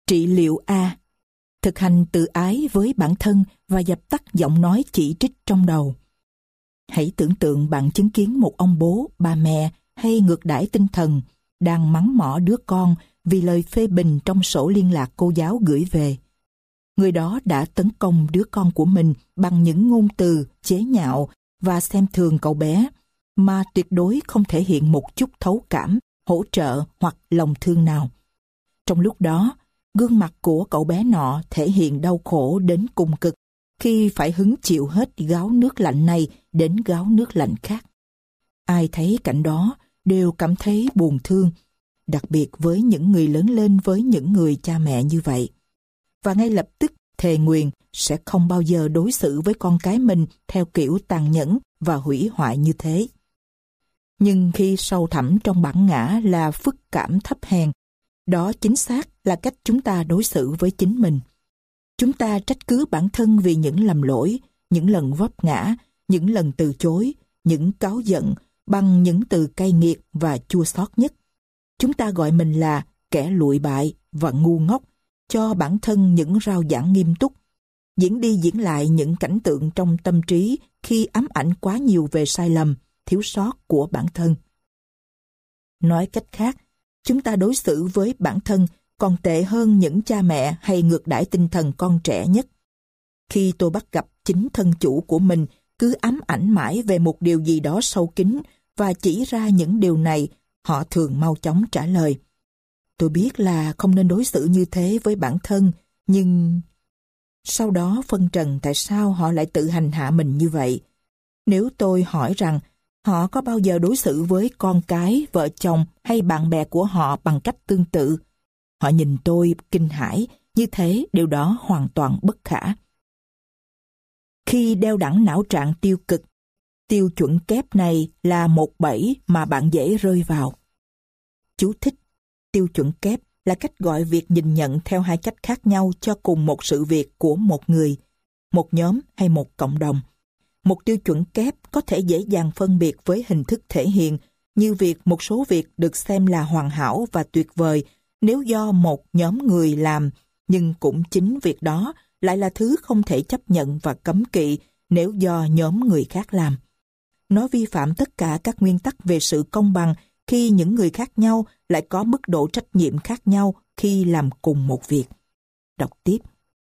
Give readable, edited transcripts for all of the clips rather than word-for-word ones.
Trị liệu A. Thực hành tự ái với bản thân và dập tắt giọng nói chỉ trích trong đầu. Hãy tưởng tượng bạn chứng kiến một ông bố, bà mẹ hay ngược đãi tinh thần đang mắng mỏ đứa con vì lời phê bình trong sổ liên lạc cô giáo gửi về. Người đó đã tấn công đứa con của mình bằng những ngôn từ chế nhạo và xem thường cậu bé, mà tuyệt đối không thể hiện một chút thấu cảm, hỗ trợ hoặc lòng thương nào. Trong lúc đó, gương mặt của cậu bé nọ thể hiện đau khổ đến cùng cực khi phải hứng chịu hết gáo nước lạnh này đến gáo nước lạnh khác. Ai thấy cảnh đó đều cảm thấy buồn thương, đặc biệt với những người lớn lên với những người cha mẹ như vậy. Và ngay lập tức thề nguyền sẽ không bao giờ đối xử với con cái mình theo kiểu tàn nhẫn và hủy hoại như thế. Nhưng khi sâu thẳm trong bản ngã là phức cảm thấp hèn, đó chính xác là cách chúng ta đối xử với chính mình. Chúng ta trách cứ bản thân vì những lầm lỗi, những lần vấp ngã, những lần từ chối, những cáu giận bằng những từ cay nghiệt và chua xót nhất. Chúng ta gọi mình là kẻ lụi bại và ngu ngốc, cho bản thân những rao giảng nghiêm túc, diễn đi diễn lại những cảnh tượng trong tâm trí khi ám ảnh quá nhiều về sai lầm, thiếu sót của bản thân. Nói cách khác, chúng ta đối xử với bản thân còn tệ hơn những cha mẹ hay ngược đãi tinh thần con trẻ nhất. Khi tôi bắt gặp chính thân chủ của mình cứ ám ảnh mãi về một điều gì đó sâu kín và chỉ ra những điều này, họ thường mau chóng trả lời: tôi biết là không nên đối xử như thế với bản thân, nhưng... Sau đó phân trần tại sao họ lại tự hành hạ mình như vậy. Nếu tôi hỏi rằng họ có bao giờ đối xử với con cái, vợ chồng hay bạn bè của họ bằng cách tương tự, họ nhìn tôi kinh hãi, như thế điều đó hoàn toàn bất khả. Khi đeo đẳng não trạng tiêu cực, tiêu chuẩn kép này là một bẫy mà bạn dễ rơi vào. Chú thích: tiêu chuẩn kép là cách gọi việc nhìn nhận theo hai cách khác nhau cho cùng một sự việc của một người, một nhóm hay một cộng đồng. Một tiêu chuẩn kép có thể dễ dàng phân biệt với hình thức thể hiện, như việc một số việc được xem là hoàn hảo và tuyệt vời nếu do một nhóm người làm, nhưng cũng chính việc đó lại là thứ không thể chấp nhận và cấm kỵ nếu do nhóm người khác làm. Nó vi phạm tất cả các nguyên tắc về sự công bằng khi những người khác nhau lại có mức độ trách nhiệm khác nhau khi làm cùng một việc. Đọc tiếp.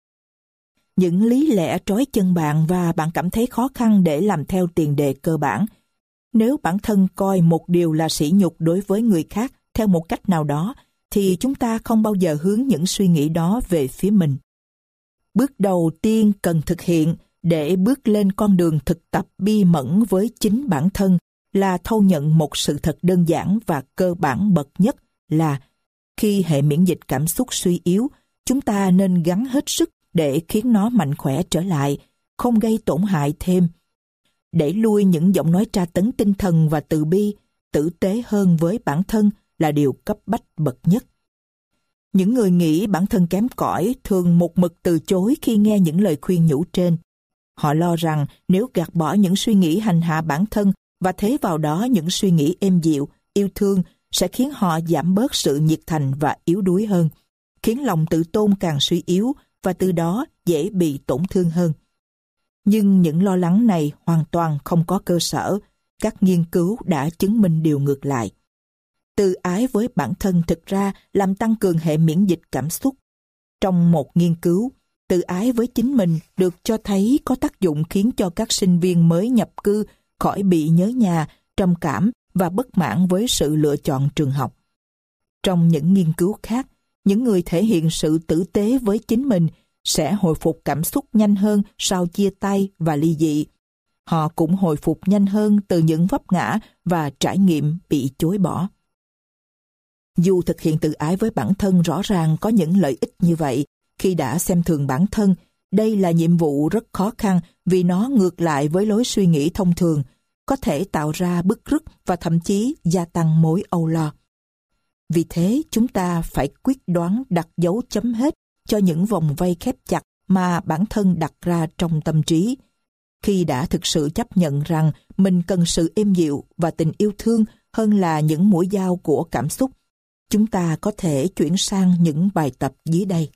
Những lý lẽ trói chân bạn và bạn cảm thấy khó khăn để làm theo tiền đề cơ bản. Nếu bản thân coi một điều là sỉ nhục đối với người khác theo một cách nào đó, thì chúng ta không bao giờ hướng những suy nghĩ đó về phía mình. Bước đầu tiên cần thực hiện để bước lên con đường thực tập bi mẫn với chính bản thân là thâu nhận một sự thật đơn giản và cơ bản bậc nhất là khi hệ miễn dịch cảm xúc suy yếu, chúng ta nên gắng hết sức để khiến nó mạnh khỏe trở lại, không gây tổn hại thêm. Đẩy lui những giọng nói tra tấn tinh thần và từ bi, tử tế hơn với bản thân là điều cấp bách bậc nhất. Những người nghĩ bản thân kém cỏi thường một mực từ chối khi nghe những lời khuyên nhủ trên. Họ lo rằng nếu gạt bỏ những suy nghĩ hành hạ bản thân và thế vào đó những suy nghĩ êm dịu, yêu thương sẽ khiến họ giảm bớt sự nhiệt thành và yếu đuối hơn, khiến lòng tự tôn càng suy yếu và từ đó dễ bị tổn thương hơn. Nhưng những lo lắng này hoàn toàn không có cơ sở. Các nghiên cứu đã chứng minh điều ngược lại. Tự ái với bản thân thực ra làm tăng cường hệ miễn dịch cảm xúc. Trong một nghiên cứu, tự ái với chính mình được cho thấy có tác dụng khiến cho các sinh viên mới nhập cư khỏi bị nhớ nhà, trầm cảm và bất mãn với sự lựa chọn trường học. Trong những nghiên cứu khác, những người thể hiện sự tử tế với chính mình sẽ hồi phục cảm xúc nhanh hơn sau chia tay và ly dị. Họ cũng hồi phục nhanh hơn từ những vấp ngã và trải nghiệm bị chối bỏ. Dù thực hiện tự ái với bản thân rõ ràng có những lợi ích như vậy, khi đã xem thường bản thân, đây là nhiệm vụ rất khó khăn vì nó ngược lại với lối suy nghĩ thông thường, có thể tạo ra bứt rứt và thậm chí gia tăng mối âu lo. Vì thế, chúng ta phải quyết đoán đặt dấu chấm hết cho những vòng vây khép chặt mà bản thân đặt ra trong tâm trí. Khi đã thực sự chấp nhận rằng mình cần sự êm dịu và tình yêu thương hơn là những mũi dao của cảm xúc, Chúng ta có thể chuyển sang những bài tập dưới đây.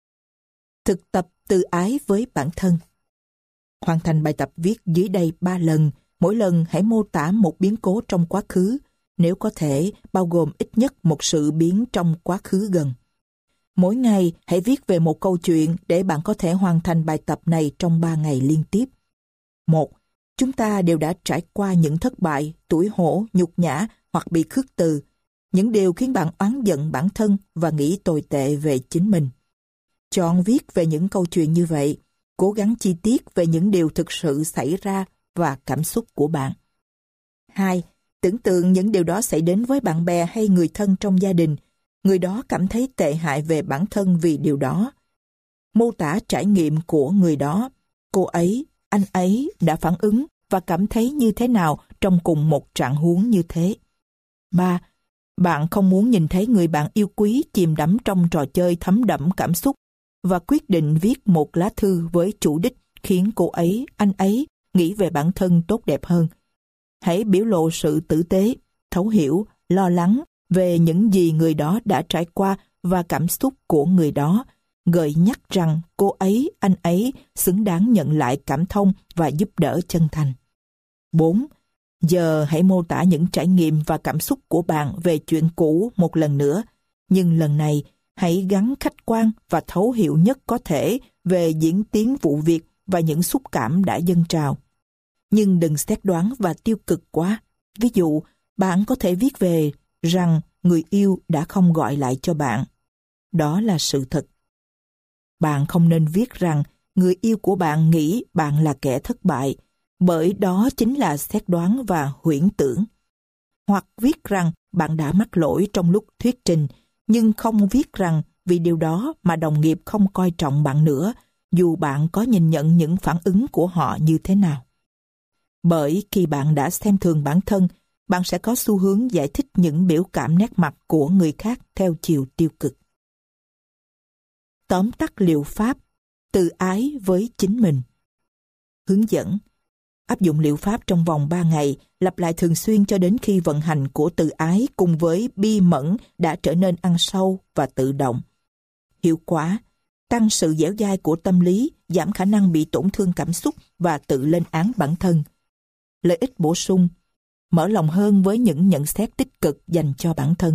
Thực tập từ ái với bản thân. Hoàn thành bài tập viết dưới đây 3 lần. Mỗi lần hãy mô tả một biến cố trong quá khứ, nếu có thể bao gồm ít nhất một sự biến trong quá khứ gần. Mỗi ngày hãy viết về một câu chuyện để bạn có thể hoàn thành bài tập này trong 3 ngày liên tiếp. 1. Chúng ta đều đã trải qua những thất bại, tủi hổ, nhục nhã hoặc bị khước từ. Những điều khiến bạn oán giận bản thân và nghĩ tồi tệ về chính mình. Chọn viết về những câu chuyện như vậy, cố gắng chi tiết về những điều thực sự xảy ra và cảm xúc của bạn. 2. Tưởng tượng những điều đó xảy đến với bạn bè hay người thân trong gia đình. Người đó cảm thấy tệ hại về bản thân vì điều đó. Mô tả trải nghiệm của người đó. Cô ấy, anh ấy đã phản ứng và cảm thấy như thế nào trong cùng một trạng huống như thế. 3. Bạn không muốn nhìn thấy người bạn yêu quý chìm đắm trong trò chơi thấm đẫm cảm xúc và quyết định viết một lá thư với chủ đích khiến cô ấy, anh ấy nghĩ về bản thân tốt đẹp hơn. Hãy biểu lộ sự tử tế, thấu hiểu, lo lắng về những gì người đó đã trải qua và cảm xúc của người đó, gợi nhắc rằng cô ấy, anh ấy xứng đáng nhận lại cảm thông và giúp đỡ chân thành. 4. Giờ hãy mô tả những trải nghiệm và cảm xúc của bạn về chuyện cũ một lần nữa, nhưng lần này hãy gắn khách quan và thấu hiểu nhất có thể về diễn tiến vụ việc và những xúc cảm đã dâng trào. Nhưng đừng xét đoán và tiêu cực quá. Ví dụ, bạn có thể viết về rằng người yêu đã không gọi lại cho bạn. Đó là sự thật. Bạn không nên viết rằng người yêu của bạn nghĩ bạn là kẻ thất bại, bởi đó chính là xét đoán và huyễn tưởng. Hoặc viết rằng bạn đã mắc lỗi trong lúc thuyết trình, nhưng không viết rằng vì điều đó mà đồng nghiệp không coi trọng bạn nữa, dù bạn có nhìn nhận những phản ứng của họ như thế nào. Bởi khi bạn đã xem thường bản thân, bạn sẽ có xu hướng giải thích những biểu cảm nét mặt của người khác theo chiều tiêu cực. Tóm tắt liệu pháp từ ái với chính mình. Hướng dẫn: áp dụng liệu pháp trong vòng 3 ngày, lặp lại thường xuyên cho đến khi vận hành của từ ái cùng với bi mẫn đã trở nên ăn sâu và tự động. Hiệu quả: tăng sự dẻo dai của tâm lý, giảm khả năng bị tổn thương cảm xúc và tự lên án bản thân. Lợi ích bổ sung: mở lòng hơn với những nhận xét tích cực dành cho bản thân.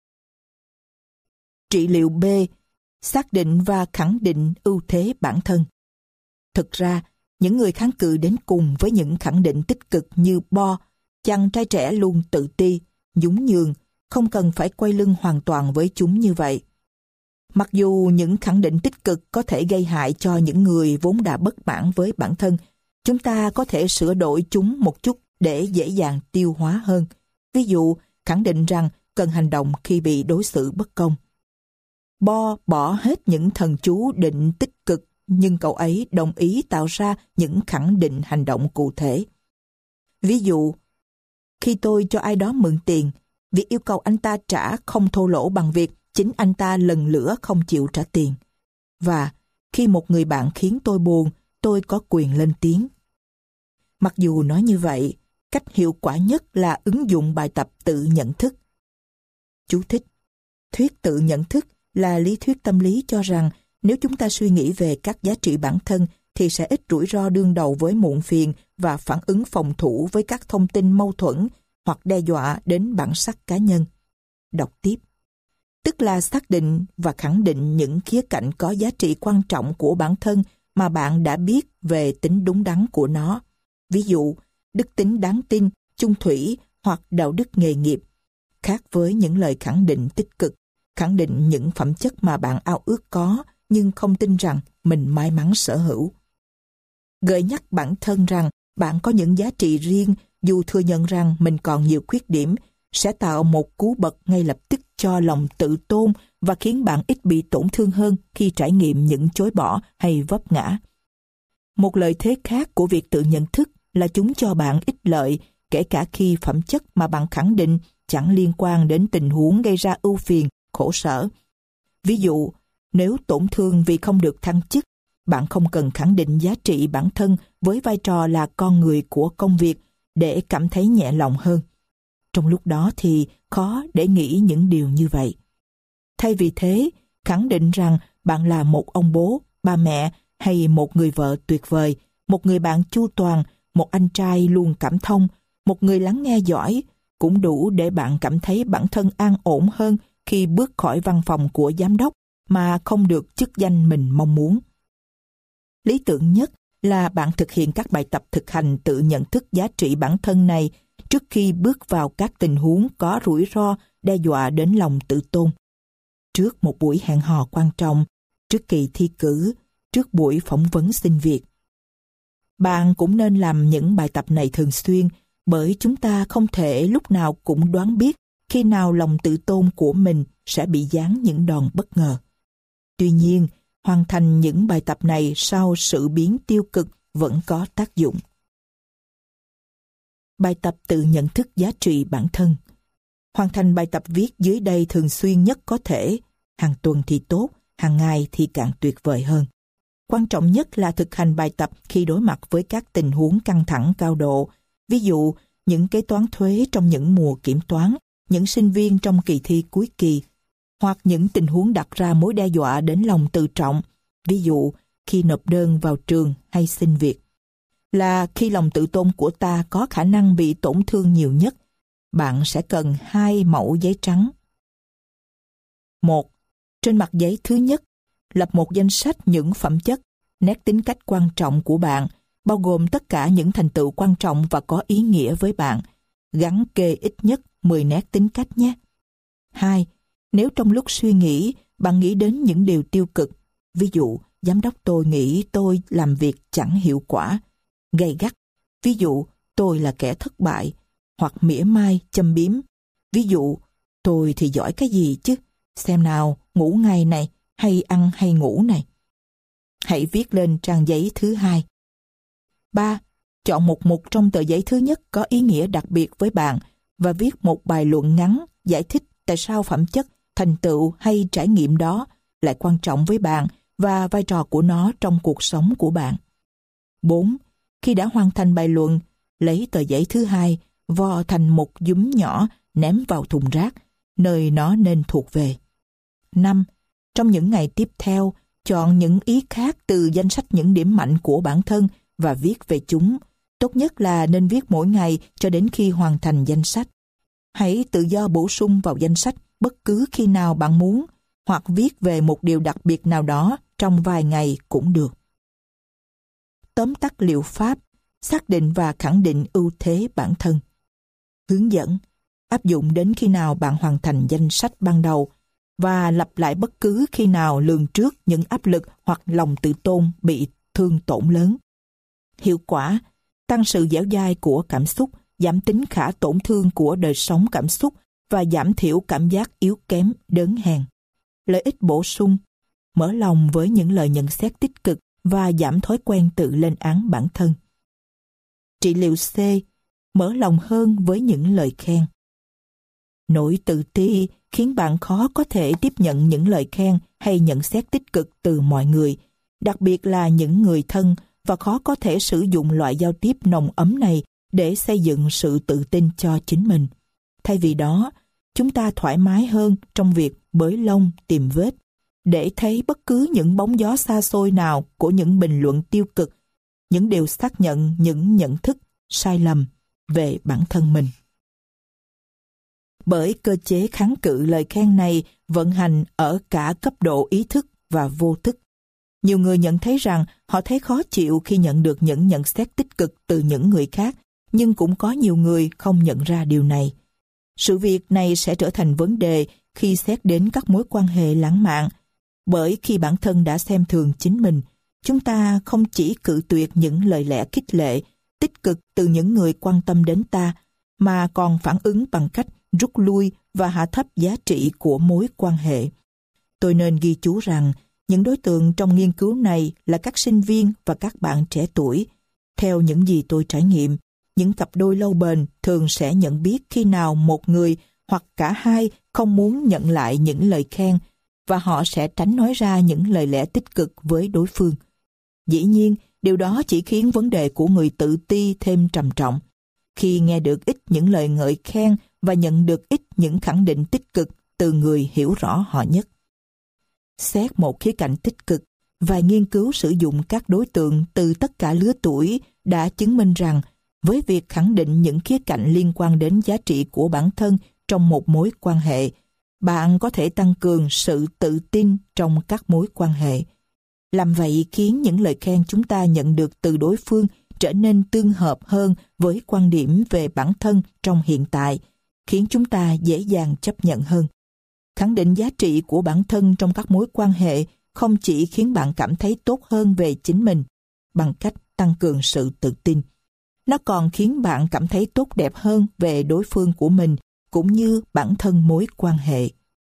Trị liệu B: xác định và khẳng định ưu thế bản thân. Thực ra, những người kháng cự đến cùng với những khẳng định tích cực như Bo, chàng trai trẻ luôn tự ti, nhún nhường, không cần phải quay lưng hoàn toàn với chúng như vậy. Mặc dù những khẳng định tích cực có thể gây hại cho những người vốn đã bất mãn với bản thân, chúng ta có thể sửa đổi chúng một chút để dễ dàng tiêu hóa hơn. Ví dụ, khẳng định rằng cần hành động khi bị đối xử bất công. Bo bỏ hết những thần chú định tích cực, nhưng cậu ấy đồng ý tạo ra những khẳng định hành động cụ thể. Ví dụ, khi tôi cho ai đó mượn tiền, việc yêu cầu anh ta trả không thô lỗ bằng việc chính anh ta lần lữa không chịu trả tiền. Và khi một người bạn khiến tôi buồn, tôi có quyền lên tiếng. Mặc dù nói như vậy, cách hiệu quả nhất là ứng dụng bài tập tự nhận thức. Chú thích: thuyết tự nhận thức là lý thuyết tâm lý cho rằng nếu chúng ta suy nghĩ về các giá trị bản thân thì sẽ ít rủi ro đương đầu với muộn phiền và phản ứng phòng thủ với các thông tin mâu thuẫn hoặc đe dọa đến bản sắc cá nhân. Đọc tiếp: tức là xác định và khẳng định những khía cạnh có giá trị quan trọng của bản thân mà bạn đã biết về tính đúng đắn của nó. Ví dụ, đức tính đáng tin, chung thủy hoặc đạo đức nghề nghiệp. Khác với những lời khẳng định tích cực, khẳng định những phẩm chất mà bạn ao ước có nhưng không tin rằng mình may mắn sở hữu. Gợi nhắc bản thân rằng bạn có những giá trị riêng dù thừa nhận rằng mình còn nhiều khuyết điểm sẽ tạo một cú bật ngay lập tức cho lòng tự tôn và khiến bạn ít bị tổn thương hơn khi trải nghiệm những chối bỏ hay vấp ngã. Một lợi thế khác của việc tự nhận thức là chúng cho bạn ích lợi, kể cả khi phẩm chất mà bạn khẳng định chẳng liên quan đến tình huống gây ra ưu phiền, khổ sở. Ví dụ, nếu tổn thương vì không được thăng chức, bạn không cần khẳng định giá trị bản thân với vai trò là con người của công việc để cảm thấy nhẹ lòng hơn. Trong lúc đó thì khó để nghĩ những điều như vậy. Thay vì thế, khẳng định rằng bạn là một ông bố, ba mẹ hay một người vợ tuyệt vời, một người bạn chu toàn, một anh trai luôn cảm thông, một người lắng nghe giỏi, cũng đủ để bạn cảm thấy bản thân an ổn hơn khi bước khỏi văn phòng của giám đốc mà không được chức danh mình mong muốn. Lý tưởng nhất là bạn thực hiện các bài tập thực hành tự nhận thức giá trị bản thân này trước khi bước vào các tình huống có rủi ro đe dọa đến lòng tự tôn. Trước một buổi hẹn hò quan trọng, trước kỳ thi cử, trước buổi phỏng vấn xin việc. Bạn cũng nên làm những bài tập này thường xuyên, bởi chúng ta không thể lúc nào cũng đoán biết khi nào lòng tự tôn của mình sẽ bị giáng những đòn bất ngờ. Tuy nhiên, hoàn thành những bài tập này sau sự biến tiêu cực vẫn có tác dụng. Bài tập tự nhận thức giá trị bản thân. Hoàn thành bài tập viết dưới đây thường xuyên nhất có thể, hàng tuần thì tốt, hàng ngày thì càng tuyệt vời hơn. Quan trọng nhất là thực hành bài tập khi đối mặt với các tình huống căng thẳng cao độ, ví dụ những kế toán thuế trong những mùa kiểm toán, những sinh viên trong kỳ thi cuối kỳ, hoặc những tình huống đặt ra mối đe dọa đến lòng tự trọng, ví dụ khi nộp đơn vào trường hay xin việc. Là khi lòng tự tôn của ta có khả năng bị tổn thương nhiều nhất, bạn sẽ cần 2 mẩu giấy trắng. 1. Trên mặt giấy thứ nhất, lập một danh sách những phẩm chất, nét tính cách quan trọng của bạn, bao gồm tất cả những thành tựu quan trọng và có ý nghĩa với bạn. Gắn kê ít nhất 10 nét tính cách nhé. 2. Nếu trong lúc suy nghĩ, bạn nghĩ đến những điều tiêu cực, ví dụ, giám đốc tôi nghĩ tôi làm việc chẳng hiệu quả, gay gắt, ví dụ, tôi là kẻ thất bại, hoặc mỉa mai, châm biếm, ví dụ, tôi thì giỏi cái gì chứ, xem nào, ngủ ngày này, hay ăn hay ngủ này. Hãy viết lên trang giấy thứ 2. 3. Chọn một mục trong tờ giấy thứ nhất có ý nghĩa đặc biệt với bạn và viết một bài luận ngắn giải thích tại sao phẩm chất, thành tựu hay trải nghiệm đó lại quan trọng với bạn và vai trò của nó trong cuộc sống của bạn. 4. Khi đã hoàn thành bài luận, lấy tờ giấy thứ 2, vo thành một nhúm nhỏ ném vào thùng rác, nơi nó nên thuộc về. 5. Trong những ngày tiếp theo, chọn những ý khác từ danh sách những điểm mạnh của bản thân và viết về chúng. Tốt nhất là nên viết mỗi ngày cho đến khi hoàn thành danh sách. Hãy tự do bổ sung vào danh sách bất cứ khi nào bạn muốn, hoặc viết về một điều đặc biệt nào đó trong vài ngày cũng được. Tóm tắt liệu pháp, xác định và khẳng định ưu thế bản thân. Hướng dẫn, áp dụng đến khi nào bạn hoàn thành danh sách ban đầu và lặp lại bất cứ khi nào lường trước những áp lực hoặc lòng tự tôn bị thương tổn lớn. Hiệu quả, tăng sự dẻo dai của cảm xúc, giảm tính khả tổn thương của đời sống cảm xúc và giảm thiểu cảm giác yếu kém, đớn hèn. Lợi ích bổ sung, mở lòng với những lời nhận xét tích cực và giảm thói quen tự lên án bản thân. Trị liệu C, mở lòng hơn với những lời khen. Nỗi tự ti khiến bạn khó có thể tiếp nhận những lời khen hay nhận xét tích cực từ mọi người, đặc biệt là những người thân, và khó có thể sử dụng loại giao tiếp nồng ấm này để xây dựng sự tự tin cho chính mình. Thay vì đó, chúng ta thoải mái hơn trong việc bới lông tìm vết, để thấy bất cứ những bóng gió xa xôi nào của những bình luận tiêu cực, những điều xác nhận những nhận thức sai lầm về bản thân mình. Bởi cơ chế kháng cự lời khen này vận hành ở cả cấp độ ý thức và vô thức. Nhiều người nhận thấy rằng họ thấy khó chịu khi nhận được những nhận xét tích cực từ những người khác, nhưng cũng có nhiều người không nhận ra điều này. Sự việc này sẽ trở thành vấn đề khi xét đến các mối quan hệ lãng mạn, bởi khi bản thân đã xem thường chính mình, chúng ta không chỉ cự tuyệt những lời lẽ khích lệ, tích cực từ những người quan tâm đến ta, mà còn phản ứng bằng cách rút lui và hạ thấp giá trị của mối quan hệ. Tôi nên ghi chú rằng những đối tượng trong nghiên cứu này là các sinh viên và các bạn trẻ tuổi. Theo những gì tôi trải nghiệm, những cặp đôi lâu bền thường sẽ nhận biết khi nào một người hoặc cả hai không muốn nhận lại những lời khen, và họ sẽ tránh nói ra những lời lẽ tích cực với đối phương. Dĩ nhiên, điều đó chỉ khiến vấn đề của người tự ti thêm trầm trọng. Khi nghe được ít những lời ngợi khen và nhận được ít những khẳng định tích cực từ người hiểu rõ họ nhất. Xét một khía cạnh tích cực, và nghiên cứu sử dụng các đối tượng từ tất cả lứa tuổi đã chứng minh rằng với việc khẳng định những khía cạnh liên quan đến giá trị của bản thân trong một mối quan hệ, bạn có thể tăng cường sự tự tin trong các mối quan hệ. Làm vậy khiến những lời khen chúng ta nhận được từ đối phương trở nên tương hợp hơn với quan điểm về bản thân trong hiện tại, khiến chúng ta dễ dàng chấp nhận hơn. Khẳng định giá trị của bản thân trong các mối quan hệ không chỉ khiến bạn cảm thấy tốt hơn về chính mình bằng cách tăng cường sự tự tin. Nó còn khiến bạn cảm thấy tốt đẹp hơn về đối phương của mình cũng như bản thân mối quan hệ.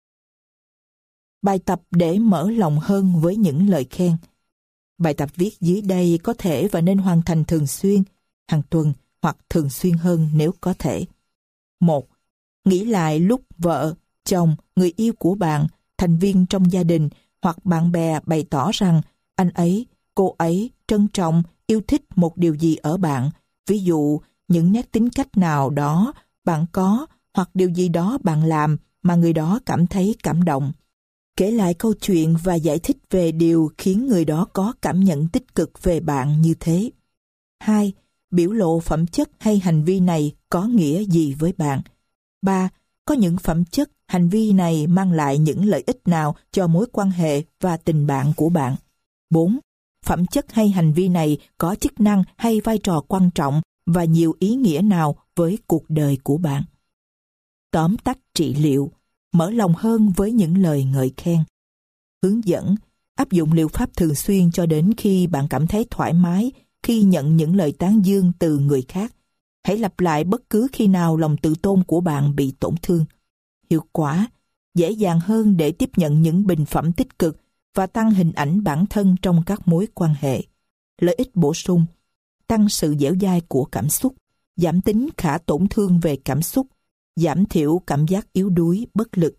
Bài tập để mở lòng hơn với những lời khen. Bài tập viết dưới đây có thể và nên hoàn thành thường xuyên, hàng tuần hoặc thường xuyên hơn nếu có thể. 1. Nghĩ lại lúc vợ, chồng, người yêu của bạn, thành viên trong gia đình hoặc bạn bè bày tỏ rằng anh ấy, cô ấy trân trọng, yêu thích một điều gì ở bạn, ví dụ những nét tính cách nào đó bạn có hoặc điều gì đó bạn làm mà người đó cảm thấy cảm động. Kể lại câu chuyện và giải thích về điều khiến người đó có cảm nhận tích cực về bạn như thế. 2. Biểu lộ phẩm chất hay hành vi này có nghĩa gì với bạn. 3. Có những phẩm chất, hành vi này mang lại những lợi ích nào cho mối quan hệ và tình bạn của bạn. 4. Phẩm chất hay hành vi này có chức năng hay vai trò quan trọng và nhiều ý nghĩa nào với cuộc đời của bạn. Tóm tắt trị liệu, mở lòng hơn với những lời ngợi khen. Hướng dẫn, áp dụng liệu pháp thường xuyên cho đến khi bạn cảm thấy thoải mái khi nhận những lời tán dương từ người khác. Hãy lặp lại bất cứ khi nào lòng tự tôn của bạn bị tổn thương. Hiệu quả, dễ dàng hơn để tiếp nhận những bình phẩm tích cực và tăng hình ảnh bản thân trong các mối quan hệ. Lợi ích bổ sung, tăng sự dẻo dai của cảm xúc, giảm tính khả tổn thương về cảm xúc, giảm thiểu cảm giác yếu đuối, bất lực.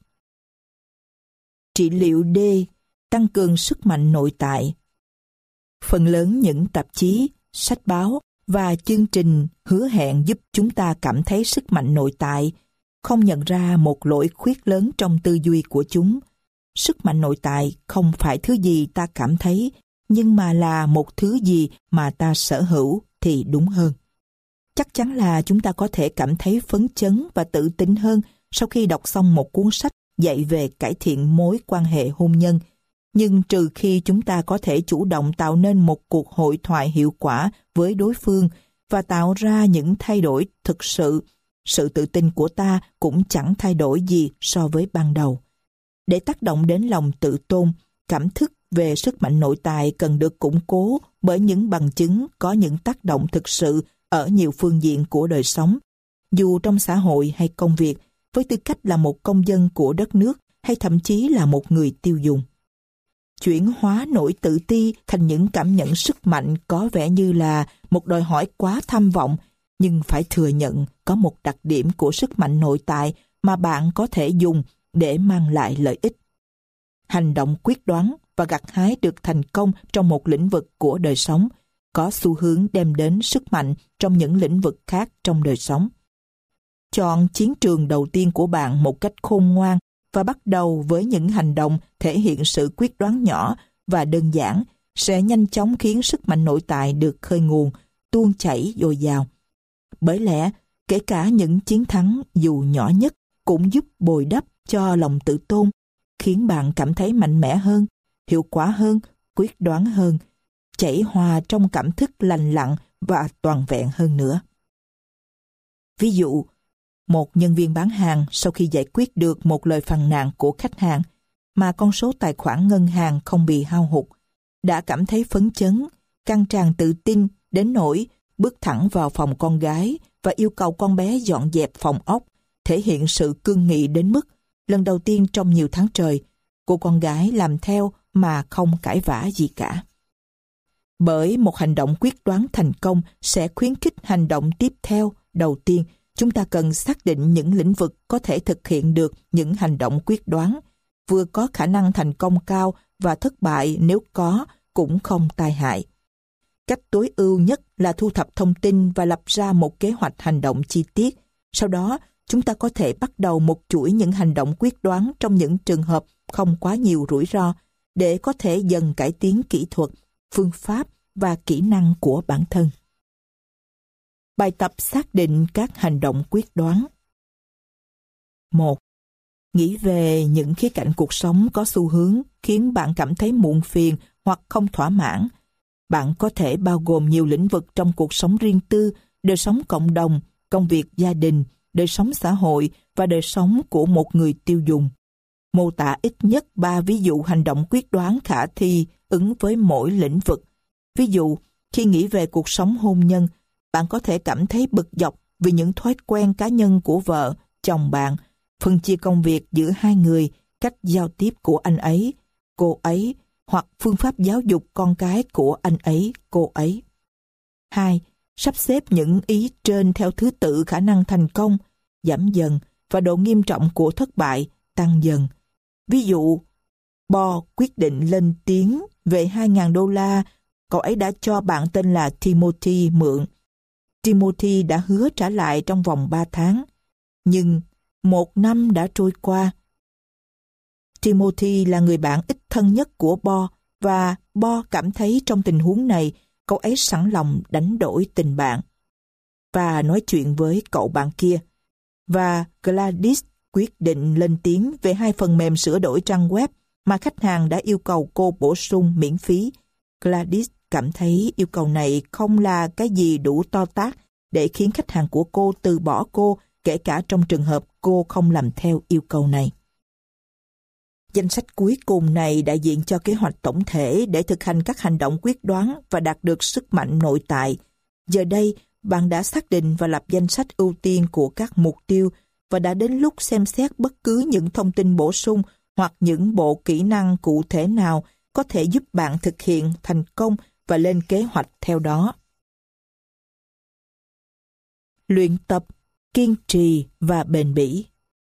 Trị liệu D, tăng cường sức mạnh nội tại. Phần lớn những tạp chí, sách báo và chương trình hứa hẹn giúp chúng ta cảm thấy sức mạnh nội tại, không nhận ra một lỗi khuyết lớn trong tư duy của chúng. Sức mạnh nội tại không phải thứ gì ta cảm thấy, nhưng mà là một thứ gì mà ta sở hữu thì đúng hơn. Chắc chắn là chúng ta có thể cảm thấy phấn chấn và tự tin hơn sau khi đọc xong một cuốn sách dạy về cải thiện mối quan hệ hôn nhân, nhưng trừ khi chúng ta có thể chủ động tạo nên một cuộc hội thoại hiệu quả với đối phương và tạo ra những thay đổi thực sự, sự tự tin của ta cũng chẳng thay đổi gì so với ban đầu. Để tác động đến lòng tự tôn, cảm thức về sức mạnh nội tại cần được củng cố bởi những bằng chứng có những tác động thực sự ở nhiều phương diện của đời sống, dù trong xã hội hay công việc, với tư cách là một công dân của đất nước hay thậm chí là một người tiêu dùng. Chuyển hóa nỗi tự ti thành những cảm nhận sức mạnh có vẻ như là một đòi hỏi quá tham vọng, nhưng phải thừa nhận có một đặc điểm của sức mạnh nội tại mà bạn có thể dùng để mang lại lợi ích. Hành động quyết đoán và gặt hái được thành công trong một lĩnh vực của đời sống có xu hướng đem đến sức mạnh trong những lĩnh vực khác trong đời sống. Chọn chiến trường đầu tiên của bạn một cách khôn ngoan và bắt đầu với những hành động thể hiện sự quyết đoán nhỏ và đơn giản sẽ nhanh chóng khiến sức mạnh nội tại được khơi nguồn, tuôn chảy dồi dào. Bởi lẽ, kể cả những chiến thắng dù nhỏ nhất cũng giúp bồi đắp cho lòng tự tôn, khiến bạn cảm thấy mạnh mẽ hơn, hiệu quả hơn, quyết đoán hơn, chảy hòa trong cảm thức lành lặn và toàn vẹn hơn nữa. Ví dụ, một nhân viên bán hàng sau khi giải quyết được một lời phàn nàn của khách hàng mà con số tài khoản ngân hàng không bị hao hụt, đã cảm thấy phấn chấn, căng tràn tự tin đến nỗi bước thẳng vào phòng con gái và yêu cầu con bé dọn dẹp phòng ốc, thể hiện sự cương nghị đến mức lần đầu tiên trong nhiều tháng trời, cô con gái làm theo mà không cãi vã gì cả. Bởi một hành động quyết đoán thành công sẽ khuyến khích hành động tiếp theo. Đầu tiên, chúng ta cần xác định những lĩnh vực có thể thực hiện được những hành động quyết đoán, vừa có khả năng thành công cao và thất bại nếu có cũng không tai hại. Cách tối ưu nhất là thu thập thông tin và lập ra một kế hoạch hành động chi tiết, sau đó chúng ta có thể bắt đầu một chuỗi những hành động quyết đoán trong những trường hợp không quá nhiều rủi ro để có thể dần cải tiến kỹ thuật, phương pháp và kỹ năng của bản thân. Bài tập xác định các hành động quyết đoán. 1. Nghĩ về những khía cạnh cuộc sống có xu hướng khiến bạn cảm thấy muộn phiền hoặc không thỏa mãn. Bạn có thể bao gồm nhiều lĩnh vực trong cuộc sống riêng tư, đời sống cộng đồng, công việc gia đình, đời sống xã hội và đời sống của một người tiêu dùng. Mô tả ít nhất 3 ví dụ hành động quyết đoán khả thi ứng với mỗi lĩnh vực. Ví dụ, khi nghĩ về cuộc sống hôn nhân, bạn có thể cảm thấy bực dọc vì những thói quen cá nhân của vợ, chồng bạn, phân chia công việc giữa hai người, cách giao tiếp của anh ấy, cô ấy, hoặc phương pháp giáo dục con cái của anh ấy, cô ấy. 2. Sắp xếp những ý trên theo thứ tự khả năng thành công, giảm dần và độ nghiêm trọng của thất bại tăng dần. Ví dụ, Bo quyết định lên tiếng về $2.000 cậu ấy đã cho bạn tên là Timothy mượn. Timothy đã hứa trả lại trong vòng 3 tháng. Nhưng 1 năm đã trôi qua. Timothy là người bạn ít thân nhất của Bo và Bo cảm thấy trong tình huống này cậu ấy sẵn lòng đánh đổi tình bạn và nói chuyện với cậu bạn kia. Và Gladys quyết định lên tiếng về 2 phần mềm sửa đổi trang web mà khách hàng đã yêu cầu cô bổ sung miễn phí. Gladys cảm thấy yêu cầu này không là cái gì đủ to tát để khiến khách hàng của cô từ bỏ cô, kể cả trong trường hợp cô không làm theo yêu cầu này. Danh sách cuối cùng này đại diện cho kế hoạch tổng thể để thực hành các hành động quyết đoán và đạt được sức mạnh nội tại. Giờ đây, bạn đã xác định và lập danh sách ưu tiên của các mục tiêu và đã đến lúc xem xét bất cứ những thông tin bổ sung hoặc những bộ kỹ năng cụ thể nào có thể giúp bạn thực hiện thành công và lên kế hoạch theo đó. Luyện tập, kiên trì và bền bỉ.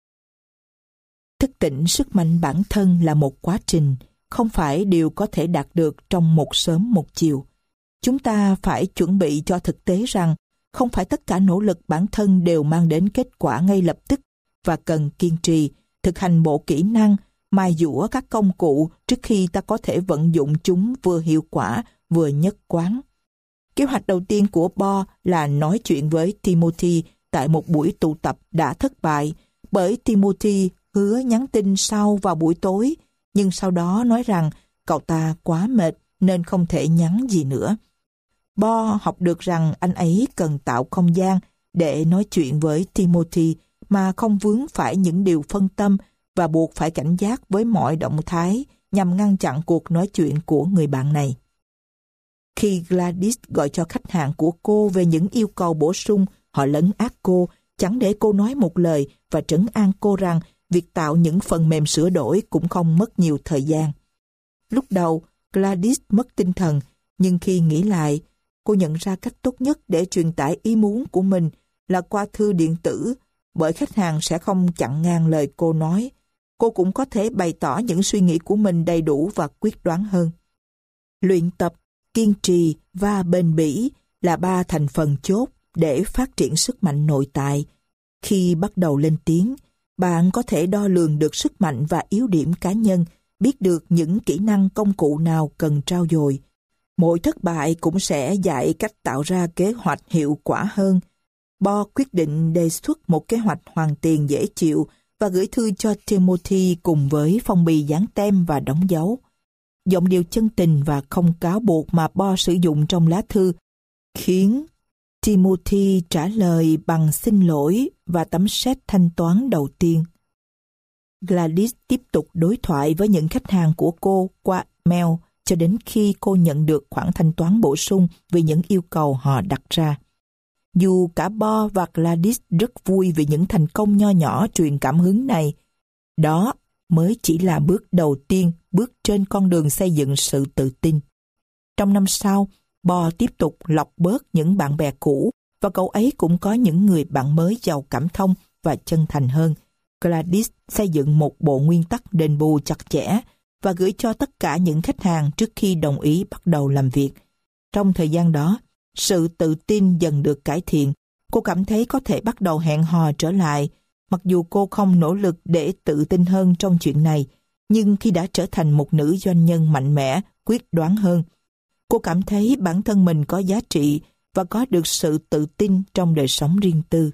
Thức tỉnh sức mạnh bản thân là một quá trình, không phải điều có thể đạt được trong một sớm một chiều. Chúng ta phải chuẩn bị cho thực tế rằng không phải tất cả nỗ lực bản thân đều mang đến kết quả ngay lập tức và cần kiên trì, thực hành bộ kỹ năng, mài dũa các công cụ trước khi ta có thể vận dụng chúng vừa hiệu quả vừa nhất quán. Kế hoạch đầu tiên của Bo là nói chuyện với Timothy tại một buổi tụ tập đã thất bại bởi Timothy hứa nhắn tin sau vào buổi tối, nhưng sau đó nói rằng cậu ta quá mệt nên không thể nhắn gì nữa. Bo học được rằng anh ấy cần tạo không gian để nói chuyện với Timothy mà không vướng phải những điều phân tâm và buộc phải cảnh giác với mọi động thái nhằm ngăn chặn cuộc nói chuyện của người bạn này. Khi Gladys gọi cho khách hàng của cô về những yêu cầu bổ sung, họ lấn át cô, chẳng để cô nói một lời và trấn an cô rằng việc tạo những phần mềm sửa đổi cũng không mất nhiều thời gian. Lúc đầu, Gladys mất tinh thần, nhưng khi nghĩ lại, cô nhận ra cách tốt nhất để truyền tải ý muốn của mình là qua thư điện tử, bởi khách hàng sẽ không chặn ngang lời cô nói. Cô cũng có thể bày tỏ những suy nghĩ của mình đầy đủ và quyết đoán hơn. Luyện tập, kiên trì và bền bỉ là 3 thành phần chốt để phát triển sức mạnh nội tại. Khi bắt đầu lên tiếng, bạn có thể đo lường được sức mạnh và yếu điểm cá nhân, biết được những kỹ năng công cụ nào cần trau dồi. Mỗi thất bại cũng sẽ dạy cách tạo ra kế hoạch hiệu quả hơn. Bo quyết định đề xuất một kế hoạch hoàn tiền dễ chịu và gửi thư cho Timothy cùng với phong bì dán tem và đóng dấu. Giọng điệu chân tình và không cáo buộc mà Bo sử dụng trong lá thư khiến Timothy trả lời bằng xin lỗi và tấm séc thanh toán đầu tiên. Gladys tiếp tục đối thoại với những khách hàng của cô qua mail cho đến khi cô nhận được khoản thanh toán bổ sung vì những yêu cầu họ đặt ra. Dù cả Bo và Gladys rất vui vì những thành công nho nhỏ truyền cảm hứng này, đó mới chỉ là bước đầu tiên, bước trên con đường xây dựng sự tự tin. Trong năm sau, Bo tiếp tục lọc bớt những bạn bè cũ và cậu ấy cũng có những người bạn mới giàu cảm thông và chân thành hơn. Gladys xây dựng một bộ nguyên tắc đền bù chặt chẽ và gửi cho tất cả những khách hàng trước khi đồng ý bắt đầu làm việc. Trong thời gian đó, sự tự tin dần được cải thiện. Cô cảm thấy có thể bắt đầu hẹn hò trở lại Mặc dù cô không nỗ lực để tự tin hơn trong chuyện này, nhưng khi đã trở thành một nữ doanh nhân mạnh mẽ, quyết đoán hơn, cô cảm thấy bản thân mình có giá trị và có được sự tự tin trong đời sống riêng tư.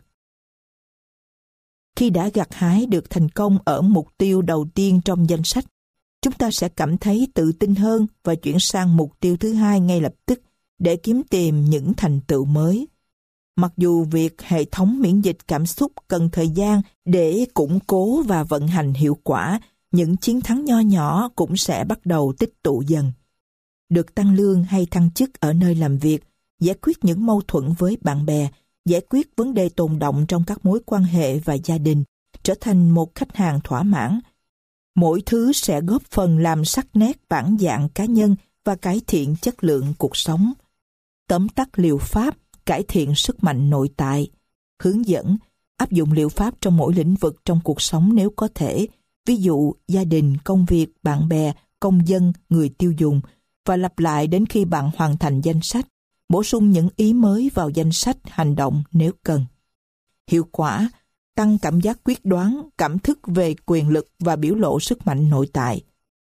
Khi đã gặt hái được thành công ở mục tiêu đầu tiên trong danh sách, chúng ta sẽ cảm thấy tự tin hơn và chuyển sang mục tiêu thứ hai ngay lập tức để kiếm tìm những thành tựu mới. Mặc dù việc hệ thống miễn dịch cảm xúc cần thời gian để củng cố và vận hành hiệu quả, những chiến thắng nho nhỏ cũng sẽ bắt đầu tích tụ dần. Được tăng lương hay thăng chức ở nơi làm việc, giải quyết những mâu thuẫn với bạn bè, giải quyết vấn đề tồn đọng trong các mối quan hệ và gia đình, trở thành một khách hàng thỏa mãn. Mỗi thứ sẽ góp phần làm sắc nét bản dạng cá nhân và cải thiện chất lượng cuộc sống. Tóm tắt liệu pháp, cải thiện sức mạnh nội tại. Hướng dẫn, áp dụng liệu pháp trong mỗi lĩnh vực trong cuộc sống nếu có thể, ví dụ gia đình, công việc, bạn bè, công dân, người tiêu dùng, và lặp lại đến khi bạn hoàn thành danh sách, bổ sung những ý mới vào danh sách hành động nếu cần. Hiệu quả, tăng cảm giác quyết đoán, cảm thức về quyền lực và biểu lộ sức mạnh nội tại.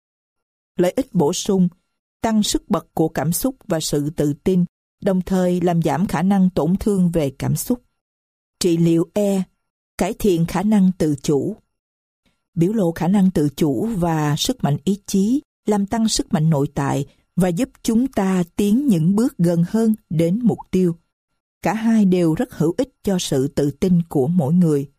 Lợi ích bổ sung, tăng sức bật của cảm xúc và sự tự tin, đồng thời làm giảm khả năng tổn thương về cảm xúc. Trị liệu E, cải thiện khả năng tự chủ. Biểu lộ khả năng tự chủ và sức mạnh ý chí, làm tăng sức mạnh nội tại và giúp chúng ta tiến những bước gần hơn đến mục tiêu. Cả hai đều rất hữu ích cho sự tự tin của mỗi người.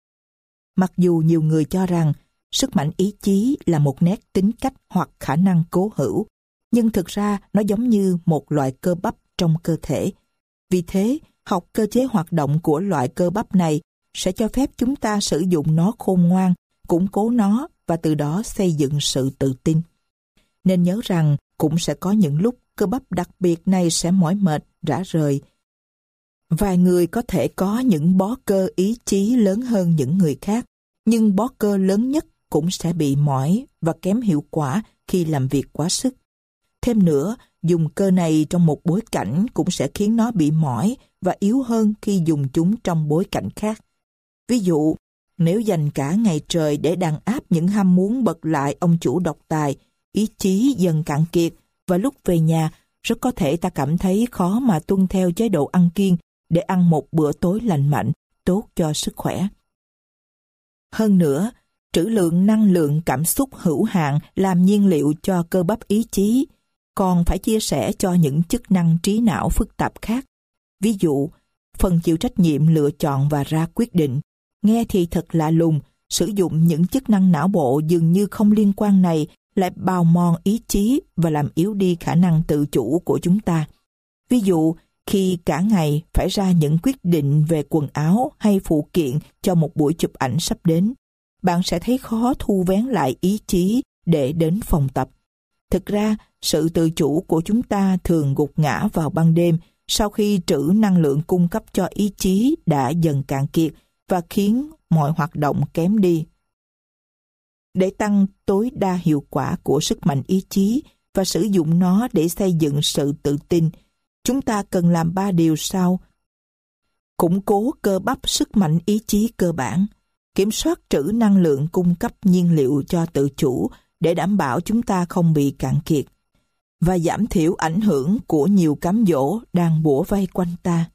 Mặc dù nhiều người cho rằng sức mạnh ý chí là một nét tính cách hoặc khả năng cố hữu, nhưng thực ra nó giống như một loại cơ bắp trong cơ thể. Vì thế, học cơ chế hoạt động của loại cơ bắp này sẽ cho phép chúng ta sử dụng nó khôn ngoan, củng cố nó và từ đó xây dựng sự tự tin. Nên nhớ rằng cũng sẽ có những lúc cơ bắp đặc biệt này sẽ mỏi mệt, rã rời. Vài người có thể có những bó cơ ý chí lớn hơn những người khác, nhưng bó cơ lớn nhất cũng sẽ bị mỏi và kém hiệu quả khi làm việc quá sức. Thêm nữa, dùng cơ này trong một bối cảnh cũng sẽ khiến nó bị mỏi và yếu hơn khi dùng chúng trong bối cảnh khác. Ví dụ, nếu dành cả ngày trời để đàn áp những ham muốn bật lại ông chủ độc tài, ý chí dần cạn kiệt và lúc về nhà, rất có thể ta cảm thấy khó mà tuân theo chế độ ăn kiêng để ăn một bữa tối lành mạnh, tốt cho sức khỏe. Hơn nữa, trữ lượng năng lượng cảm xúc hữu hạn làm nhiên liệu cho cơ bắp ý chí, còn phải chia sẻ cho những chức năng trí não phức tạp khác. Ví dụ, phần chịu trách nhiệm lựa chọn và ra quyết định. Nghe thì thật lạ lùng, sử dụng những chức năng não bộ dường như không liên quan này lại bào mòn ý chí và làm yếu đi khả năng tự chủ của chúng ta. Ví dụ, khi cả ngày phải ra những quyết định về quần áo hay phụ kiện cho một buổi chụp ảnh sắp đến, bạn sẽ thấy khó thu vén lại ý chí để đến phòng tập. Thực ra, sự tự chủ của chúng ta thường gục ngã vào ban đêm sau khi trữ năng lượng cung cấp cho ý chí đã dần cạn kiệt và khiến mọi hoạt động kém đi. Để tăng tối đa hiệu quả của sức mạnh ý chí và sử dụng nó để xây dựng sự tự tin, chúng ta cần làm 3 điều sau. Củng cố cơ bắp sức mạnh ý chí cơ bản, kiểm soát trữ năng lượng cung cấp nhiên liệu cho tự chủ để đảm bảo chúng ta không bị cạn kiệt, và giảm thiểu ảnh hưởng của nhiều cám dỗ đang bủa vây quanh ta.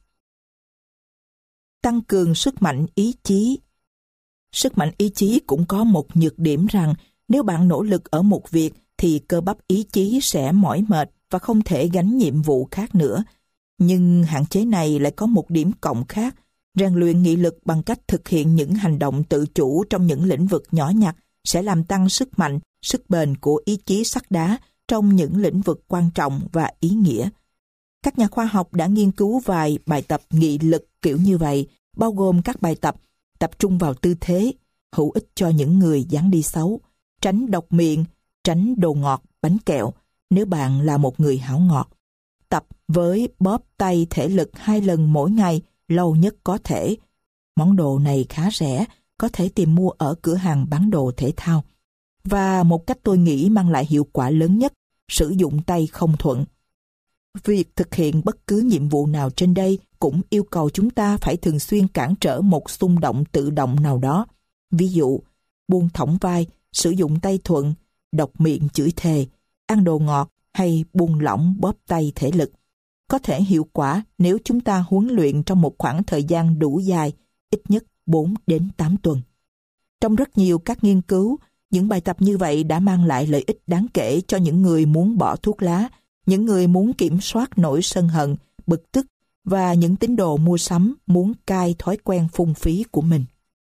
Tăng cường sức mạnh ý chí. Sức mạnh ý chí cũng có một nhược điểm rằng nếu bạn nỗ lực ở một việc thì cơ bắp ý chí sẽ mỏi mệt và không thể gánh nhiệm vụ khác nữa. Nhưng hạn chế này lại có một điểm cộng khác, rèn luyện nghị lực bằng cách thực hiện những hành động tự chủ trong những lĩnh vực nhỏ nhặt sẽ làm tăng sức mạnh, sức bền của ý chí sắt đá trong những lĩnh vực quan trọng và ý nghĩa. Các nhà khoa học đã nghiên cứu vài bài tập nghị lực kiểu như vậy, bao gồm các bài tập tập trung vào tư thế, hữu ích cho những người dáng đi xấu, tránh độc miệng, tránh đồ ngọt, bánh kẹo, nếu bạn là một người hảo ngọt. Tập với bóp tay thể lực 2 lần mỗi ngày, lâu nhất có thể. Món đồ này khá rẻ, có thể tìm mua ở cửa hàng bán đồ thể thao. Và một cách tôi nghĩ mang lại hiệu quả lớn nhất, sử dụng tay không thuận. Việc thực hiện bất cứ nhiệm vụ nào trên đây cũng yêu cầu chúng ta phải thường xuyên cản trở một xung động tự động nào đó. Ví dụ, buông thõng vai, sử dụng tay thuận, độc miệng chửi thề, ăn đồ ngọt hay buông lỏng bóp tay thể lực. Có thể hiệu quả nếu chúng ta huấn luyện trong một khoảng thời gian đủ dài, ít nhất 4 đến 8 tuần. Trong rất nhiều các nghiên cứu, những bài tập như vậy đã mang lại lợi ích đáng kể cho những người muốn bỏ thuốc lá, những người muốn kiểm soát nỗi sân hận, bực tức và những tín đồ mua sắm muốn cai thói quen phung phí của mình.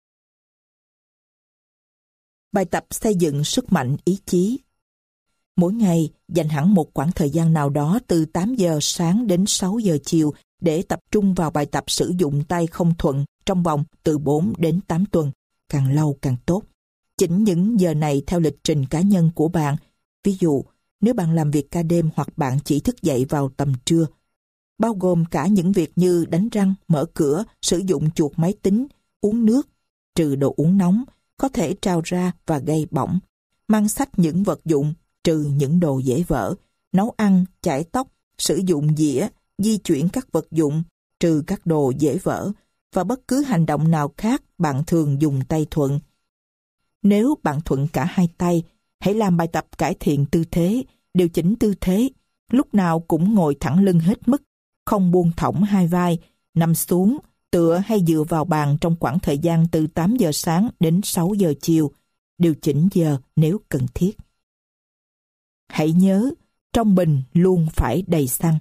Bài tập xây dựng sức mạnh ý chí. Mỗi ngày dành hẳn một khoảng thời gian nào đó từ 8 giờ sáng đến 6 giờ chiều để tập trung vào bài tập sử dụng tay không thuận trong vòng từ 4 đến 8 tuần, càng lâu càng tốt. Chỉnh những giờ này theo lịch trình cá nhân của bạn. Ví dụ, nếu bạn làm việc ca đêm hoặc bạn chỉ thức dậy vào tầm trưa, bao gồm cả những việc như đánh răng, mở cửa, sử dụng chuột máy tính, uống nước, trừ đồ uống nóng, có thể trào ra và gây bỏng, mang xách những vật dụng, trừ những đồ dễ vỡ, nấu ăn, chải tóc, sử dụng dĩa, di chuyển các vật dụng, trừ các đồ dễ vỡ, và bất cứ hành động nào khác bạn thường dùng tay thuận. Nếu bạn thuận cả hai tay, hãy làm bài tập cải thiện tư thế, điều chỉnh tư thế, lúc nào cũng ngồi thẳng lưng hết mức, không buông thõng hai vai, nằm xuống, tựa hay dựa vào bàn trong khoảng thời gian từ 8 giờ sáng đến 6 giờ chiều, điều chỉnh giờ nếu cần thiết. Hãy nhớ, trong bình luôn phải đầy xăng.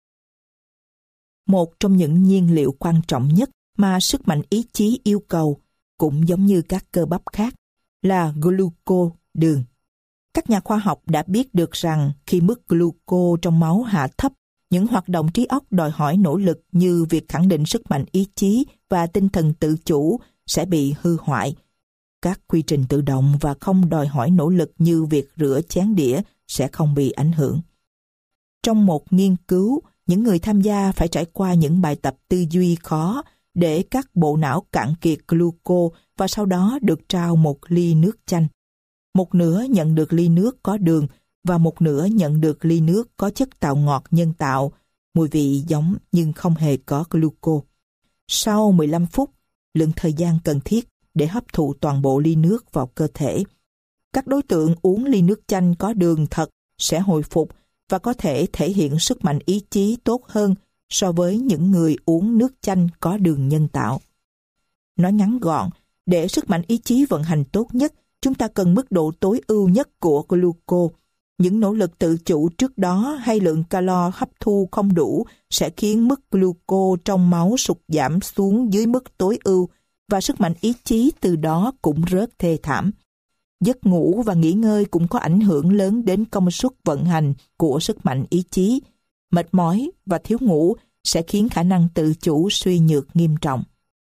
Một trong những nhiên liệu quan trọng nhất mà sức mạnh ý chí yêu cầu, cũng giống như các cơ bắp khác, là gluco, đường. Các nhà khoa học đã biết được rằng khi mức gluco trong máu hạ thấp, những hoạt động trí óc đòi hỏi nỗ lực như việc khẳng định sức mạnh ý chí và tinh thần tự chủ sẽ bị hư hoại. Các quy trình tự động và không đòi hỏi nỗ lực như việc rửa chén đĩa sẽ không bị ảnh hưởng. Trong một nghiên cứu, những người tham gia phải trải qua những bài tập tư duy khó để các bộ não cạn kiệt gluco và sau đó được trao một ly nước chanh. Một nửa nhận được ly nước có đường và một nửa nhận được ly nước có chất tạo ngọt nhân tạo, mùi vị giống nhưng không hề có gluco. Sau 15 phút, lượng thời gian cần thiết để hấp thụ toàn bộ ly nước vào cơ thể, các đối tượng uống ly nước chanh có đường thật sẽ hồi phục và có thể thể hiện sức mạnh ý chí tốt hơn so với những người uống nước chanh có đường nhân tạo. Nói ngắn gọn, để sức mạnh ý chí vận hành tốt nhất, chúng ta cần mức độ tối ưu nhất của gluco. Những nỗ lực tự chủ trước đó hay lượng calo hấp thu không đủ sẽ khiến mức gluco trong máu sụt giảm xuống dưới mức tối ưu và sức mạnh ý chí từ đó cũng rớt thê thảm. Giấc ngủ và nghỉ ngơi cũng có ảnh hưởng lớn đến công suất vận hành của sức mạnh ý chí. Mệt mỏi và thiếu ngủ sẽ khiến khả năng tự chủ suy nhược nghiêm trọng.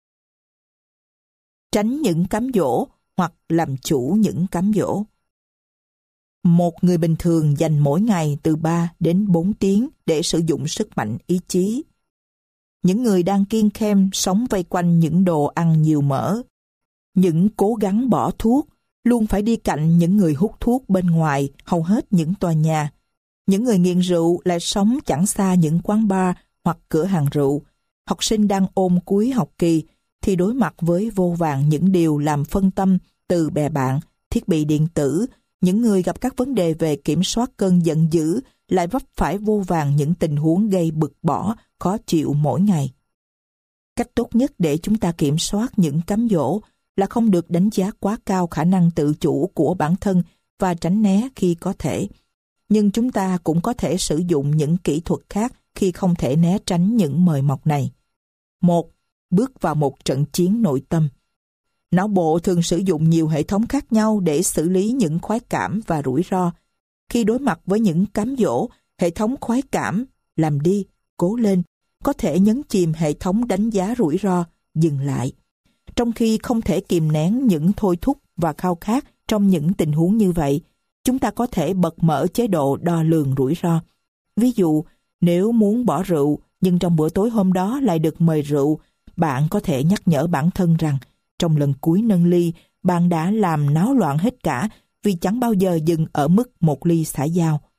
Tránh những cám dỗ hoặc làm chủ những cám dỗ. Một người bình thường dành mỗi ngày từ 3 đến 4 tiếng để sử dụng sức mạnh ý chí. Những người đang kiêng khem sống vây quanh những đồ ăn nhiều mỡ. Những cố gắng bỏ thuốc luôn phải đi cạnh những người hút thuốc bên ngoài hầu hết những tòa nhà. Những người nghiện rượu lại sống chẳng xa những quán bar hoặc cửa hàng rượu. Học sinh đang ôn cuối học kỳ thì đối mặt với vô vàn những điều làm phân tâm từ bè bạn, thiết bị điện tử. Những người gặp các vấn đề về kiểm soát cơn giận dữ lại vấp phải vô vàn những tình huống gây bực bõ, khó chịu mỗi ngày. Cách tốt nhất để chúng ta kiểm soát những cám dỗ là không được đánh giá quá cao khả năng tự chủ của bản thân và tránh né khi có thể. Nhưng chúng ta cũng có thể sử dụng những kỹ thuật khác khi không thể né tránh những mời mọc này. 1. Bước vào một trận chiến nội tâm. Não bộ thường sử dụng nhiều hệ thống khác nhau để xử lý những khoái cảm và rủi ro. Khi đối mặt với những cám dỗ, hệ thống khoái cảm, làm đi, cố lên, có thể nhấn chìm hệ thống đánh giá rủi ro, dừng lại. Trong khi không thể kìm nén những thôi thúc và khao khát trong những tình huống như vậy, chúng ta có thể bật mở chế độ đo lường rủi ro. Ví dụ, nếu muốn bỏ rượu nhưng trong bữa tối hôm đó lại được mời rượu, bạn có thể nhắc nhở bản thân rằng trong lần cuối nâng ly, bạn đã làm náo loạn hết cả vì chẳng bao giờ dừng ở mức một ly xã giao.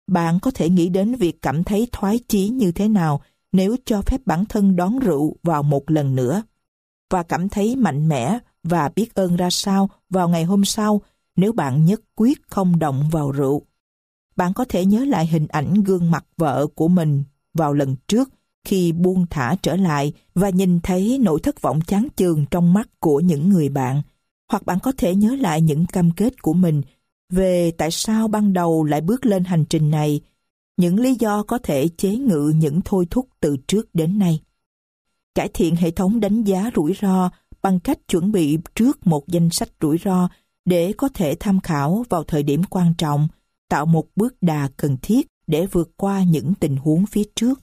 Bạn có thể nghĩ đến việc cảm thấy thoái chí như thế nào nếu cho phép bản thân đón rượu vào một lần nữa, và cảm thấy mạnh mẽ và biết ơn ra sao vào ngày hôm sau nếu bạn nhất quyết không động vào rượu. Bạn có thể nhớ lại hình ảnh gương mặt vợ của mình vào lần trước khi buông thả trở lại và nhìn thấy nỗi thất vọng chán chường trong mắt của những người bạn. Hoặc bạn có thể nhớ lại những cam kết của mình về tại sao ban đầu lại bước lên hành trình này, những lý do có thể chế ngự những thôi thúc từ trước đến nay. Cải thiện hệ thống đánh giá rủi ro bằng cách chuẩn bị trước một danh sách rủi ro để có thể tham khảo vào thời điểm quan trọng, tạo một bước đà cần thiết để vượt qua những tình huống phía trước.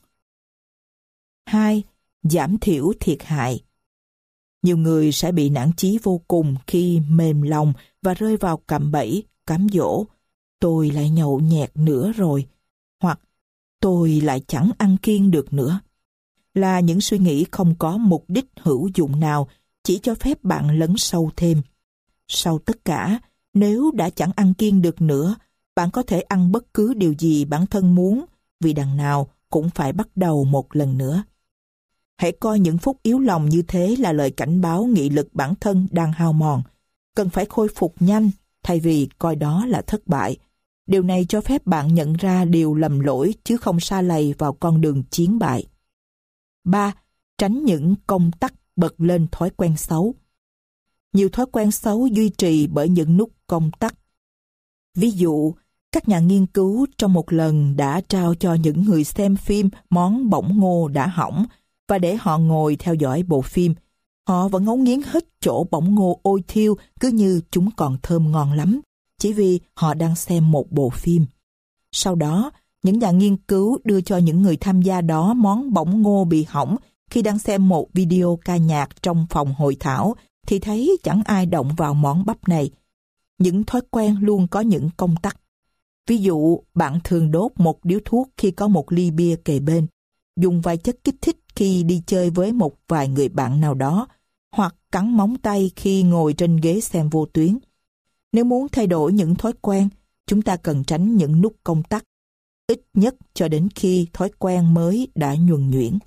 2. Giảm thiểu thiệt hại. Nhiều người sẽ bị nản chí vô cùng khi mềm lòng và rơi vào cạm bẫy, cám dỗ. Tôi lại nhậu nhẹt nữa rồi, hoặc tôi lại chẳng ăn kiêng được nữa. Là những suy nghĩ không có mục đích hữu dụng nào, chỉ cho phép bạn lấn sâu thêm. Sau tất cả, nếu đã chẳng ăn kiêng được nữa, bạn có thể ăn bất cứ điều gì bản thân muốn, vì đằng nào cũng phải bắt đầu một lần nữa. Hãy coi những phút yếu lòng như thế là lời cảnh báo nghị lực bản thân đang hao mòn, cần phải khôi phục nhanh thay vì coi đó là thất bại. Điều này cho phép bạn nhận ra điều lầm lỗi chứ không sa lầy vào con đường chiến bại. 3. Tránh những công tắc bật lên thói quen xấu. Nhiều thói quen xấu duy trì bởi những nút công tắc. Ví dụ, các nhà nghiên cứu trong một lần đã trao cho những người xem phim món bỏng ngô đã hỏng và để họ ngồi theo dõi bộ phim. Họ vẫn ngấu nghiến hết chỗ bỏng ngô ôi thiêu cứ như chúng còn thơm ngon lắm, chỉ vì họ đang xem một bộ phim. Sau đó, những nhà nghiên cứu đưa cho những người tham gia đó món bỏng ngô bị hỏng khi đang xem một video ca nhạc trong phòng hội thảo, thì thấy chẳng ai động vào món bắp này. Những thói quen luôn có những công tắc. Ví dụ, bạn thường đốt một điếu thuốc khi có một ly bia kề bên, dùng vài chất kích thích khi đi chơi với một vài người bạn nào đó, hoặc cắn móng tay khi ngồi trên ghế xem vô tuyến. Nếu muốn thay đổi những thói quen, chúng ta cần tránh những nút công tắc, ít nhất cho đến khi thói quen mới đã nhuần nhuyễn.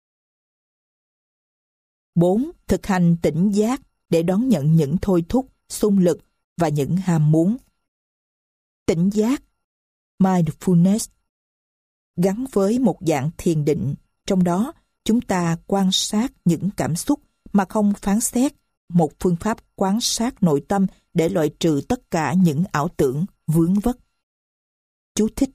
4. Thực hành tỉnh giác để đón nhận những thôi thúc, xung lực và những ham muốn. Tỉnh giác, mindfulness, gắn với một dạng thiền định, trong đó chúng ta quan sát những cảm xúc mà không phán xét, một phương pháp quan sát nội tâm để loại trừ tất cả những ảo tưởng vướng vất. Chú thích: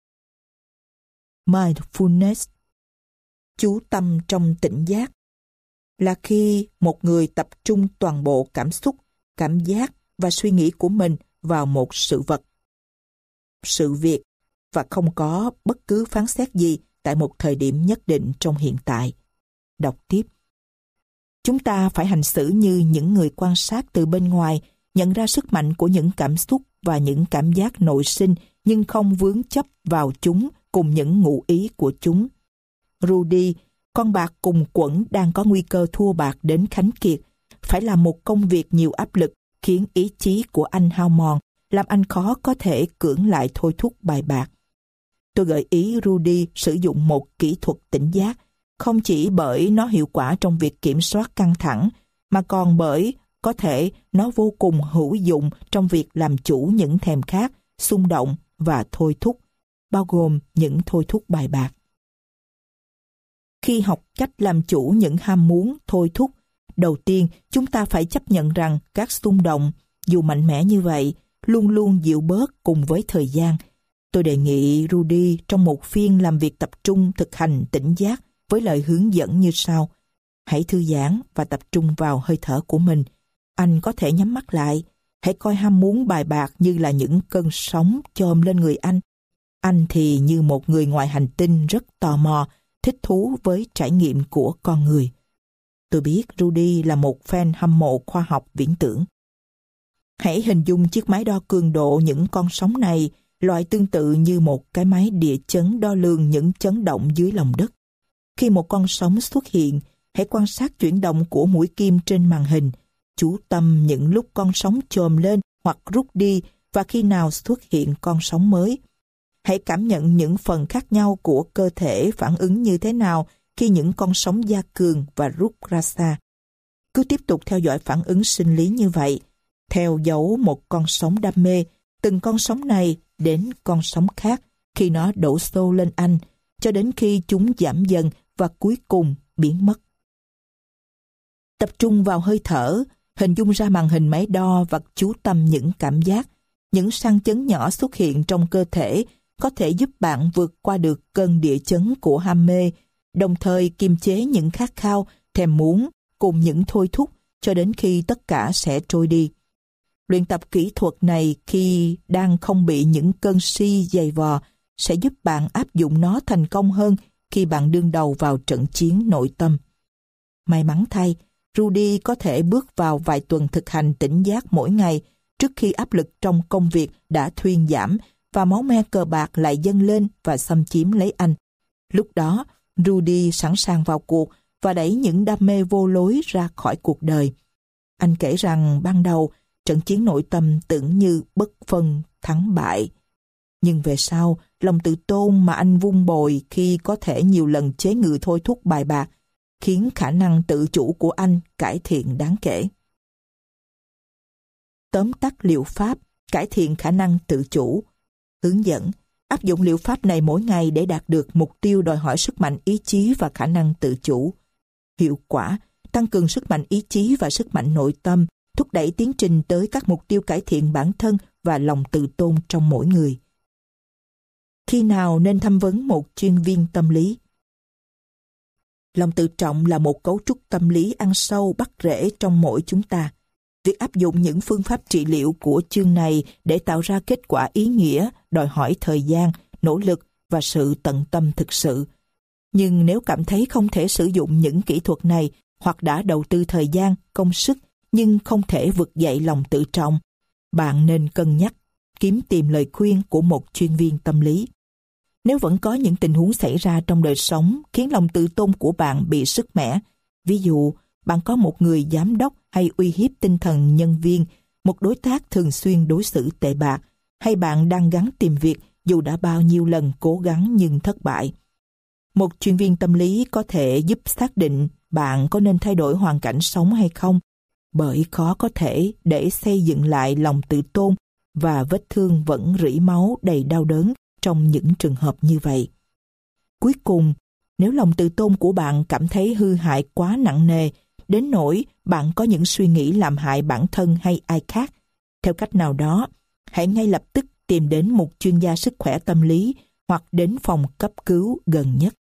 Mindfulness, chú tâm trong tỉnh giác, là khi một người tập trung toàn bộ cảm xúc, cảm giác và suy nghĩ của mình vào một sự vật, sự việc và không có bất cứ phán xét gì tại một thời điểm nhất định trong hiện tại. Đọc tiếp. Chúng ta phải hành xử như những người quan sát từ bên ngoài, nhận ra sức mạnh của những cảm xúc và những cảm giác nội sinh nhưng không vướng chấp vào chúng cùng những ngụ ý của chúng. Rudy, con bạc cùng quẫn đang có nguy cơ thua bạc đến khánh kiệt, phải làm một công việc nhiều áp lực khiến ý chí của anh hao mòn, làm anh khó có thể cưỡng lại thôi thúc bài bạc. Tôi gợi ý Rudy sử dụng một kỹ thuật tỉnh giác, không chỉ bởi nó hiệu quả trong việc kiểm soát căng thẳng, mà còn bởi có thể nó vô cùng hữu dụng trong việc làm chủ những thèm khát, xung động và thôi thúc, bao gồm những thôi thúc bài bạc. Khi học cách làm chủ những ham muốn, thôi thúc, đầu tiên chúng ta phải chấp nhận rằng các xung động, dù mạnh mẽ như vậy, luôn luôn dịu bớt cùng với thời gian. Tôi đề nghị Rudy trong một phiên làm việc tập trung thực hành tỉnh giác với lời hướng dẫn như sau. Hãy thư giãn và tập trung vào hơi thở của mình. Anh có thể nhắm mắt lại. Hãy coi ham muốn bài bạc như là những cơn sóng chồm lên người anh. Anh thì như một người ngoài hành tinh rất tò mò, thích thú với trải nghiệm của con người. Tôi biết Rudy là một fan hâm mộ khoa học viễn tưởng. Hãy hình dung chiếc máy đo cường độ những con sóng này, loại tương tự như một cái máy địa chấn đo lường những chấn động dưới lòng đất. Khi một con sóng xuất hiện, hãy quan sát chuyển động của mũi kim trên màn hình, chú tâm những lúc con sóng chồm lên hoặc rút đi và khi nào xuất hiện con sóng mới. hãy cảm nhận những phần khác nhau của cơ thể phản ứng như thế nào khi những con sóng gia cường và rút ra xa. Cứ tiếp tục theo dõi phản ứng sinh lý như vậy, theo dấu một con sóng đam mê, từng con sóng này đến con sóng khác khi nó đổ xô lên anh, cho đến khi chúng giảm dần và cuối cùng biến mất. Tập trung vào hơi thở, hình dung ra màn hình máy đo và chú tâm những cảm giác, những sang chấn nhỏ xuất hiện trong cơ thể có thể giúp bạn vượt qua được cơn địa chấn của ham mê, đồng thời kiềm chế những khát khao, thèm muốn cùng những thôi thúc cho đến khi tất cả sẽ trôi đi. Luyện tập kỹ thuật này khi đang không bị những cơn si dày vò sẽ giúp bạn áp dụng nó thành công hơn khi bạn đương đầu vào trận chiến nội tâm. May mắn thay, Rudy có thể bước vào vài tuần thực hành tỉnh giác mỗi ngày trước khi áp lực trong công việc đã thuyên giảm và máu me cờ bạc lại dâng lên và xâm chiếm lấy anh. Lúc đó, Rudy sẵn sàng vào cuộc và đẩy những đam mê vô lối ra khỏi cuộc đời. Anh kể rằng ban đầu, trận chiến nội tâm tưởng như bất phân thắng bại. Nhưng về sau, lòng tự tôn mà anh vun bồi khi có thể nhiều lần chế ngự thôi thúc bài bạc, khiến khả năng tự chủ của anh cải thiện đáng kể. Tóm tắt liệu pháp, cải thiện khả năng tự chủ. Hướng dẫn, áp dụng liệu pháp này mỗi ngày để đạt được mục tiêu đòi hỏi sức mạnh ý chí và khả năng tự chủ. Hiệu quả, tăng cường sức mạnh ý chí và sức mạnh nội tâm, thúc đẩy tiến trình tới các mục tiêu cải thiện bản thân và lòng tự tôn trong mỗi người. Khi nào nên tham vấn một chuyên viên tâm lý? Lòng tự trọng là một cấu trúc tâm lý ăn sâu bắt rễ trong mỗi chúng ta. Việc áp dụng những phương pháp trị liệu của chương này để tạo ra kết quả ý nghĩa đòi hỏi thời gian, nỗ lực và sự tận tâm thực sự. Nhưng nếu cảm thấy không thể sử dụng những kỹ thuật này hoặc đã đầu tư thời gian, công sức nhưng không thể vực dậy lòng tự trọng, bạn nên cân nhắc kiếm tìm lời khuyên của một chuyên viên tâm lý. Nếu vẫn có những tình huống xảy ra trong đời sống khiến lòng tự tôn của bạn bị sứt mẻ, ví dụ bạn có một người giám đốc hay uy hiếp tinh thần nhân viên, một đối tác thường xuyên đối xử tệ bạc, hay bạn đang gắng tìm việc dù đã bao nhiêu lần cố gắng nhưng thất bại. Một chuyên viên tâm lý có thể giúp xác định bạn có nên thay đổi hoàn cảnh sống hay không, bởi khó có thể để xây dựng lại lòng tự tôn và vết thương vẫn rỉ máu đầy đau đớn trong những trường hợp như vậy. Cuối cùng, nếu lòng tự tôn của bạn cảm thấy hư hại quá nặng nề, đến nỗi bạn có những suy nghĩ làm hại bản thân hay ai khác, theo cách nào đó, hãy ngay lập tức tìm đến một chuyên gia sức khỏe tâm lý hoặc đến phòng cấp cứu gần nhất.